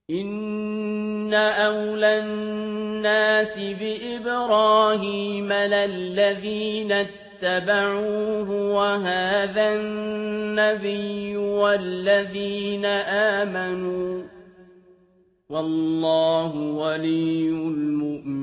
إِنَّ أَوْلَى النَّاسِ بِإِبْرَاهِيمَ لَلَّذِينَ اتَّبَعُوهُ وَهَٰذَا النَّبِيُّ وَالَّذِينَ آمَنُوا ۗ وَاللَّهُ وَلِيُّ الْمُؤْمِنِينَ